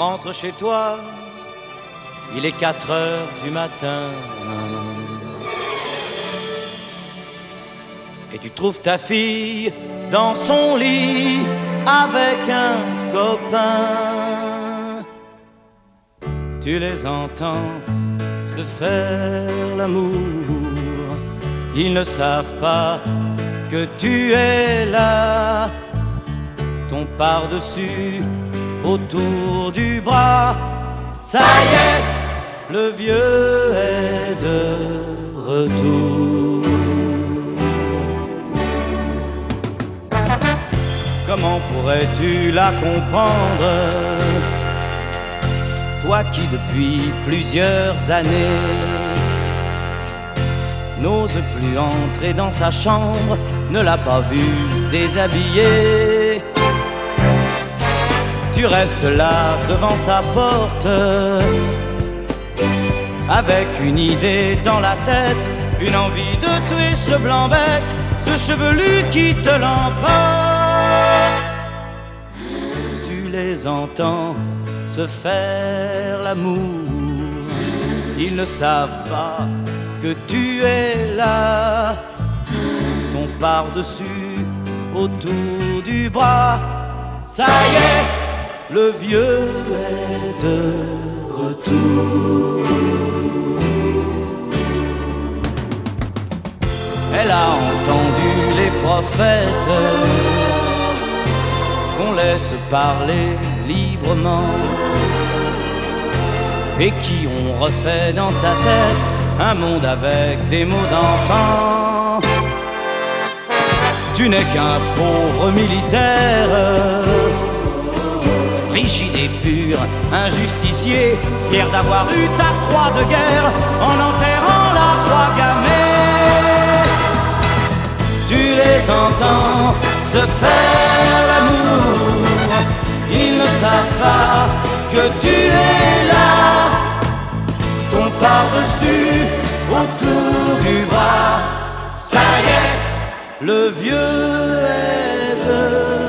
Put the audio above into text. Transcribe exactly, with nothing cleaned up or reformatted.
rentres chez toi, il est quatre heures du matin. Et tu trouves ta fille dans son lit avec un copain. Tu les entends se faire l'amour, ils ne savent pas que tu es là. Ton par-dessus autour du bras, ça y est, le vieux est de retour. Comment pourrais-tu la comprendre, toi qui depuis plusieurs années n'ose plus entrer dans sa chambre, ne l'a pas vue déshabillée? Tu restes là devant sa porte, avec une idée dans la tête, une envie de tuer ce blanc-bec, ce chevelu qui te l'emporte. Tu les entends se faire l'amour, ils ne savent pas que tu es là. Ton par-dessus autour du bras, ça y est, le vieux est de retour. Elle a entendu les prophètes qu'on laisse parler librement et qui ont refait dans sa tête un monde avec des mots d'enfant. Tu n'es qu'un pauvre militaire, rigide et pur, un justicier, fier d'avoir eu ta croix de guerre en enterrant la croix gammée. Tu les entends se faire l'amour, ils ne savent pas que tu es là. Ton par-dessus autour du bras, ça y est, le vieux est de